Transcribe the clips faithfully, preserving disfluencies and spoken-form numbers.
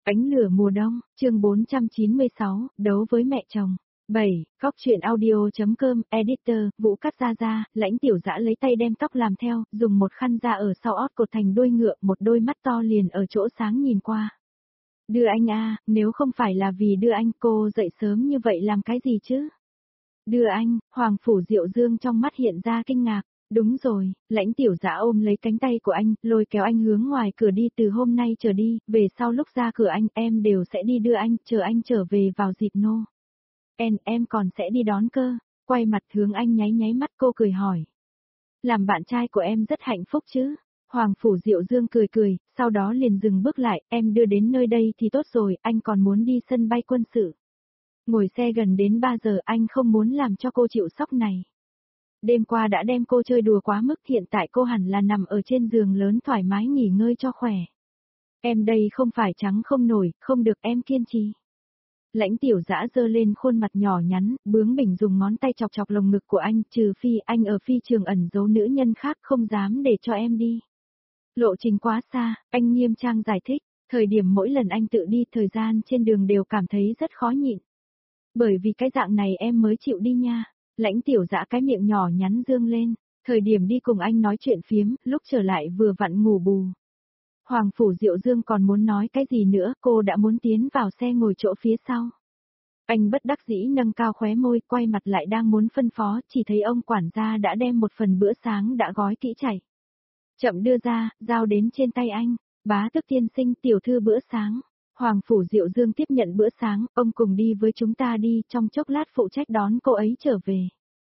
Ánh lửa mùa đông, chương bốn trăm chín mươi sáu, đấu với mẹ chồng. bảy. Góc truyện audio.com, editor, Vũ Cát Gia Gia, Lãnh Tiểu Dã lấy tay đem tóc làm theo, dùng một khăn da ở sau ót cột thành đuôi ngựa, một đôi mắt to liền ở chỗ sáng nhìn qua. Đưa anh a, nếu không phải là vì đưa anh, cô dậy sớm như vậy làm cái gì chứ? Đưa anh, Hoàng Phủ Diệu Dương trong mắt hiện ra kinh ngạc. Đúng rồi, Lãnh Tiểu Dã ôm lấy cánh tay của anh, lôi kéo anh hướng ngoài cửa đi, từ hôm nay trở đi, về sau lúc ra cửa anh, em đều sẽ đi đưa anh, chờ anh trở về vào dịp nô. En, em còn sẽ đi đón cơ, quay mặt hướng anh nháy nháy mắt, cô cười hỏi. Làm bạn trai của em rất hạnh phúc chứ? Hoàng Phủ Diệu Dương cười cười, sau đó liền dừng bước lại, em đưa đến nơi đây thì tốt rồi, anh còn muốn đi sân bay quân sự. Ngồi xe gần đến ba giờ, anh không muốn làm cho cô chịu sốc này. Đêm qua đã đem cô chơi đùa quá mức, hiện tại cô hẳn là nằm ở trên giường lớn thoải mái nghỉ ngơi cho khỏe. Em đây không phải trắng không nổi, không được em kiên trì. Lãnh Tiểu Dã giơ lên khuôn mặt nhỏ nhắn, bướng bỉnh dùng ngón tay chọc chọc lồng ngực của anh, trừ phi anh ở phi trường ẩn giấu nữ nhân khác, không dám để cho em đi. Lộ trình quá xa, anh nghiêm trang giải thích, thời điểm mỗi lần anh tự đi, thời gian trên đường đều cảm thấy rất khó nhịn. Bởi vì cái dạng này em mới chịu đi nha. Lãnh Tiểu Dã cái miệng nhỏ nhắn dương lên, thời điểm đi cùng anh nói chuyện phiếm, lúc trở lại vừa vặn ngủ bù. Hoàng Phủ Diệu Dương còn muốn nói cái gì nữa, cô đã muốn tiến vào xe ngồi chỗ phía sau. Anh bất đắc dĩ nâng cao khóe môi, quay mặt lại đang muốn phân phó, chỉ thấy ông quản gia đã đem một phần bữa sáng đã gói kỹ chảy. Chậm đưa ra, giao đến trên tay anh, bá tước tiên sinh, tiểu thư bữa sáng. Hoàng Phủ Diệu Dương tiếp nhận bữa sáng, ông cùng đi với chúng ta đi, trong chốc lát phụ trách đón cô ấy trở về.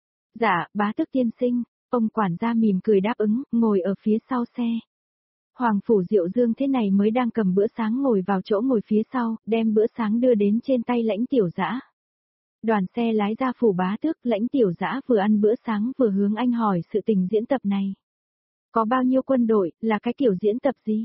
Dạ, bá tước tiên sinh, ông quản gia mỉm cười đáp ứng, ngồi ở phía sau xe. Hoàng Phủ Diệu Dương thế này mới đang cầm bữa sáng ngồi vào chỗ ngồi phía sau, đem bữa sáng đưa đến trên tay Lãnh Tiểu Dã. Đoàn xe lái ra phủ bá tước, Lãnh Tiểu Dã vừa ăn bữa sáng vừa hướng anh hỏi sự tình diễn tập này. Có bao nhiêu quân đội, là cái kiểu diễn tập gì?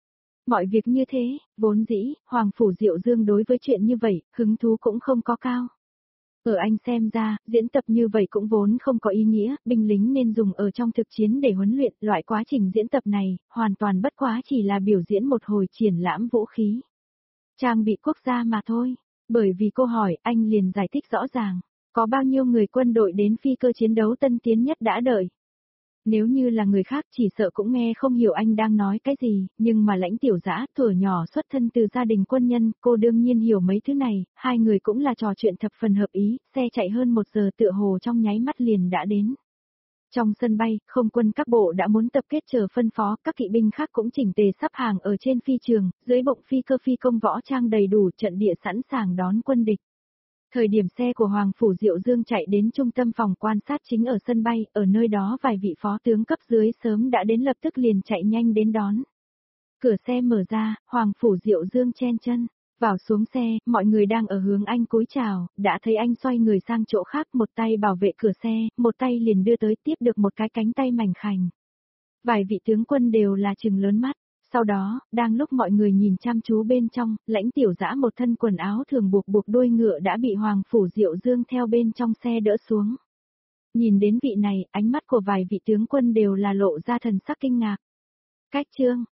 Mọi việc như thế, vốn dĩ, Hoàng Phủ Diệu Dương đối với chuyện như vậy, hứng thú cũng không có cao. Ở anh xem ra, diễn tập như vậy cũng vốn không có ý nghĩa, binh lính nên dùng ở trong thực chiến để huấn luyện, loại quá trình diễn tập này, hoàn toàn bất quá chỉ là biểu diễn một hồi triển lãm vũ khí. Trang bị quốc gia mà thôi. Bởi vì cô hỏi, anh liền giải thích rõ ràng, có bao nhiêu người quân đội đến phi cơ chiến đấu tân tiến nhất đã đợi. Nếu như là người khác chỉ sợ cũng nghe không hiểu anh đang nói cái gì, nhưng mà Lãnh Tiểu Dã thuở nhỏ xuất thân từ gia đình quân nhân, cô đương nhiên hiểu mấy thứ này, hai người cũng là trò chuyện thập phần hợp ý, xe chạy hơn một giờ tựa hồ trong nháy mắt liền đã đến. Trong sân bay, không quân các bộ đã muốn tập kết chờ phân phó, các kỵ binh khác cũng chỉnh tề sắp hàng ở trên phi trường, dưới bụng phi cơ phi công võ trang đầy đủ, trận địa sẵn sàng đón quân địch. Thời điểm xe của Hoàng Phủ Diệu Dương chạy đến trung tâm phòng quan sát chính ở sân bay, ở nơi đó vài vị phó tướng cấp dưới sớm đã đến lập tức liền chạy nhanh đến đón. Cửa xe mở ra, Hoàng Phủ Diệu Dương chen chân, vào xuống xe, mọi người đang ở hướng anh cúi chào, đã thấy anh xoay người sang chỗ khác, một tay bảo vệ cửa xe, một tay liền đưa tới tiếp được một cái cánh tay mảnh khảnh. Vài vị tướng quân đều là trừng lớn mắt. Sau đó, đang lúc mọi người nhìn chăm chú bên trong, Lãnh Tiểu Dã một thân quần áo thường buộc buộc đuôi ngựa đã bị Hoàng Phủ Diệu Dương theo bên trong xe đỡ xuống. Nhìn đến vị này, ánh mắt của vài vị tướng quân đều là lộ ra thần sắc kinh ngạc. Cách trương,